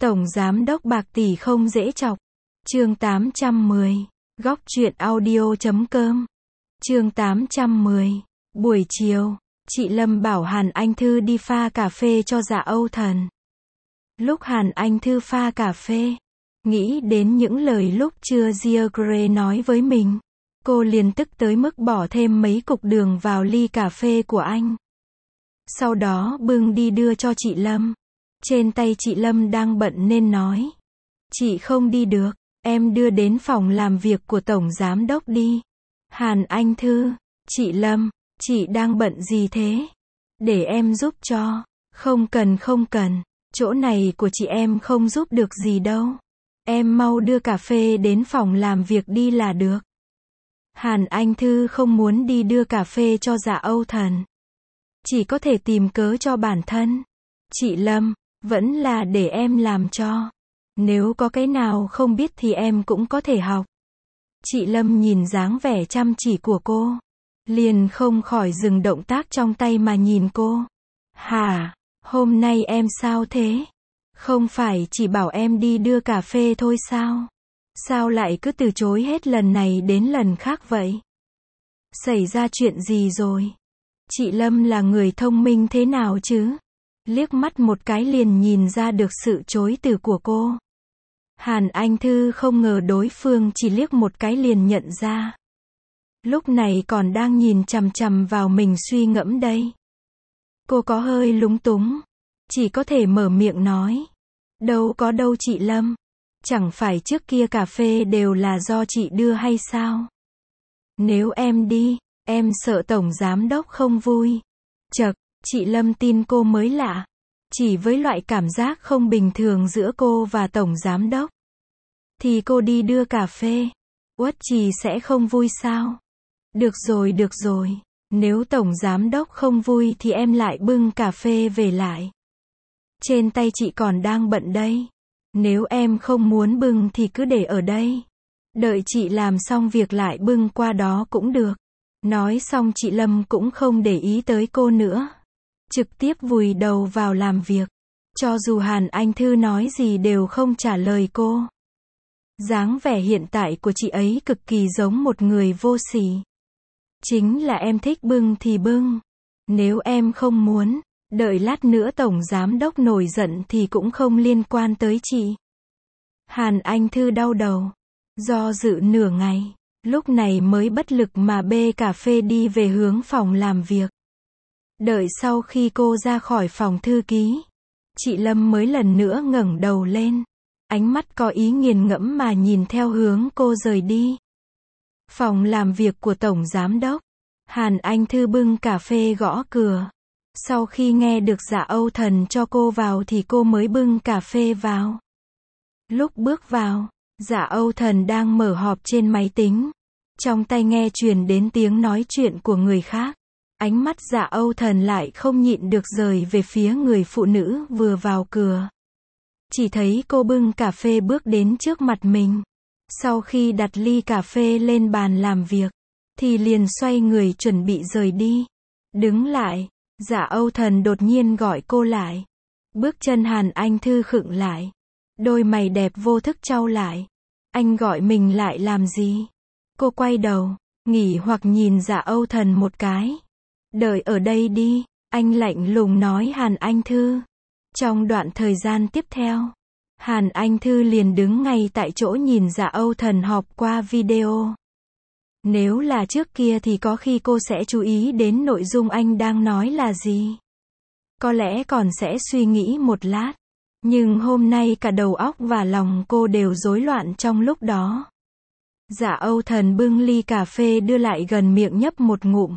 Tổng giám đốc bạc tỷ không dễ chọc. Chương 810. Góc truyện audio.com. Chương 810. Buổi chiều, chị Lâm bảo Hàn Anh Thư đi pha cà phê cho Dạ Âu Thần. Lúc Hàn Anh Thư pha cà phê, nghĩ đến những lời lúc trưa Giegre nói với mình, cô liền tức tới mức bỏ thêm mấy cục đường vào ly cà phê của anh. Sau đó bưng đi đưa cho chị Lâm. Trên tay chị Lâm đang bận nên nói: "Chị không đi được, em đưa đến phòng làm việc của Tổng Giám Đốc đi." Hàn Anh Thư: "Chị Lâm, chị đang bận gì thế? Để em giúp cho." Không cần, chỗ này của chị em không giúp được gì đâu. Em mau đưa cà phê đến phòng làm việc đi là được." Hàn Anh Thư không muốn đi đưa cà phê cho Dạ Âu Thần. Chỉ có thể tìm cớ cho bản thân. "Chị Lâm, vẫn là để em làm cho. Nếu có cái nào không biết thì em cũng có thể học." Chị Lâm nhìn dáng vẻ chăm chỉ của cô, liền không khỏi dừng động tác trong tay mà nhìn cô. "Hả? Hôm nay em sao thế? Không phải chỉ bảo em đi đưa cà phê thôi sao? Sao lại cứ từ chối hết lần này đến lần khác vậy? Xảy ra chuyện gì rồi? Chị Lâm là người thông minh thế nào chứ?" Liếc mắt một cái liền nhìn ra được sự chối từ của cô. Hàn Anh Thư không ngờ đối phương chỉ liếc một cái liền nhận ra. Lúc này còn đang nhìn chằm chằm vào mình suy ngẫm đây. Cô có hơi lúng túng, chỉ có thể mở miệng nói: "Đâu có đâu chị Lâm. Chẳng phải trước kia cà phê đều là do chị đưa hay sao? Nếu em đi, em sợ Tổng Giám Đốc không vui." Chậc, chị Lâm tin cô mới lạ. Chỉ với loại cảm giác không bình thường giữa cô và Tổng Giám Đốc, thì cô đi đưa cà phê, Uất Trì sẽ không vui sao? Được rồi, nếu Tổng Giám Đốc không vui thì em lại bưng cà phê về lại. Trên tay chị còn đang bận đây. Nếu em không muốn bưng thì cứ để ở đây. Đợi chị làm xong việc lại bưng qua đó cũng được." Nói xong chị Lâm cũng không để ý tới cô nữa, trực tiếp vùi đầu vào làm việc. Cho dù Hàn Anh Thư nói gì đều không trả lời cô. Dáng vẻ hiện tại của chị ấy cực kỳ giống một người vô sỉ. Chính là em thích bưng thì bưng. Nếu em không muốn, đợi lát nữa Tổng Giám Đốc nổi giận thì cũng không liên quan tới chị. Hàn Anh Thư đau đầu, do dự nửa ngày, lúc này mới bất lực mà bê cà phê đi về hướng phòng làm việc. Đợi sau khi cô ra khỏi phòng thư ký, chị Lâm mới lần nữa ngẩng đầu lên. Ánh mắt có ý nghiền ngẫm mà nhìn theo hướng cô rời đi. Phòng làm việc của Tổng Giám Đốc. Hàn Anh Thư bưng cà phê gõ cửa. Sau khi nghe được Dạ Âu Thần cho cô vào thì cô mới bưng cà phê vào. Lúc bước vào, Dạ Âu Thần đang mở họp trên máy tính. Trong tai nghe truyền đến tiếng nói chuyện của người khác. Ánh mắt Dạ Âu Thần lại không nhịn được rời về phía người phụ nữ vừa vào cửa. Chỉ thấy cô bưng cà phê bước đến trước mặt mình. Sau khi đặt ly cà phê lên bàn làm việc, thì liền xoay người chuẩn bị rời đi. "Đứng lại." Dạ Âu Thần đột nhiên gọi cô lại. Bước chân Hàn Anh Thư khựng lại. Đôi mày đẹp vô thức chau lại. "Anh gọi mình lại làm gì?" Cô quay đầu, nghỉ hoặc nhìn Dạ Âu Thần một cái. "Đợi ở đây đi." Anh lạnh lùng nói Hàn Anh Thư. Trong đoạn thời gian tiếp theo, Hàn Anh Thư liền đứng ngay tại chỗ nhìn Dạ Âu Thần họp qua video. Nếu là trước kia thì có khi cô sẽ chú ý đến nội dung anh đang nói là gì. Có lẽ còn sẽ suy nghĩ một lát. Nhưng hôm nay cả đầu óc và lòng cô đều rối loạn trong lúc đó. Dạ Âu Thần bưng ly cà phê đưa lại gần miệng nhấp một ngụm.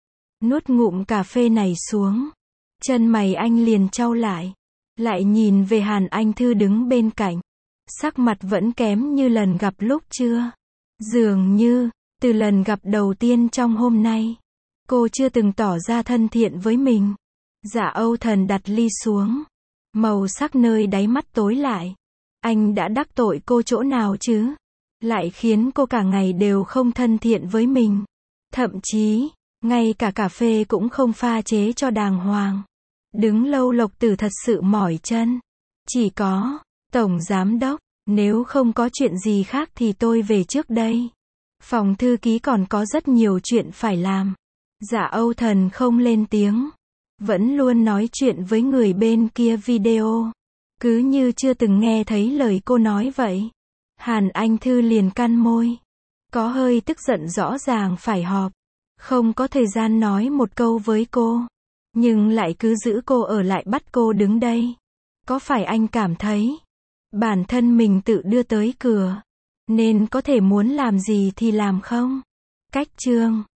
Nuốt ngụm cà phê này xuống. Chân mày anh liền chau lại. Lại nhìn về Hàn Anh Thư đứng bên cạnh. Sắc mặt vẫn kém như lần gặp lúc trưa. Dường như, từ lần gặp đầu tiên trong hôm nay, cô chưa từng tỏ ra thân thiện với mình. Dạ Âu Thần đặt ly xuống. Màu sắc nơi đáy mắt tối lại. Anh đã đắc tội cô chỗ nào chứ? Lại khiến cô cả ngày đều không thân thiện với mình. Thậm chí, ngay cả cà phê cũng không pha chế cho đàng hoàng. Đứng lâu Lộc Tử thật sự mỏi chân. Chỉ có Tổng Giám Đốc, nếu không có chuyện gì khác thì tôi về trước đây. Phòng thư ký còn có rất nhiều chuyện phải làm. Dạ Âu Thần không lên tiếng. Vẫn luôn nói chuyện với người bên kia video. Cứ như chưa từng nghe thấy lời cô nói vậy. Hàn Anh Thư liền cắn môi. Có hơi tức giận, rõ ràng phải họp. Không có thời gian nói một câu với cô. Nhưng lại cứ giữ cô ở lại, bắt cô đứng đây. Có phải anh cảm thấy bản thân mình tự đưa tới cửa, nên có thể muốn làm gì thì làm không? Cách chương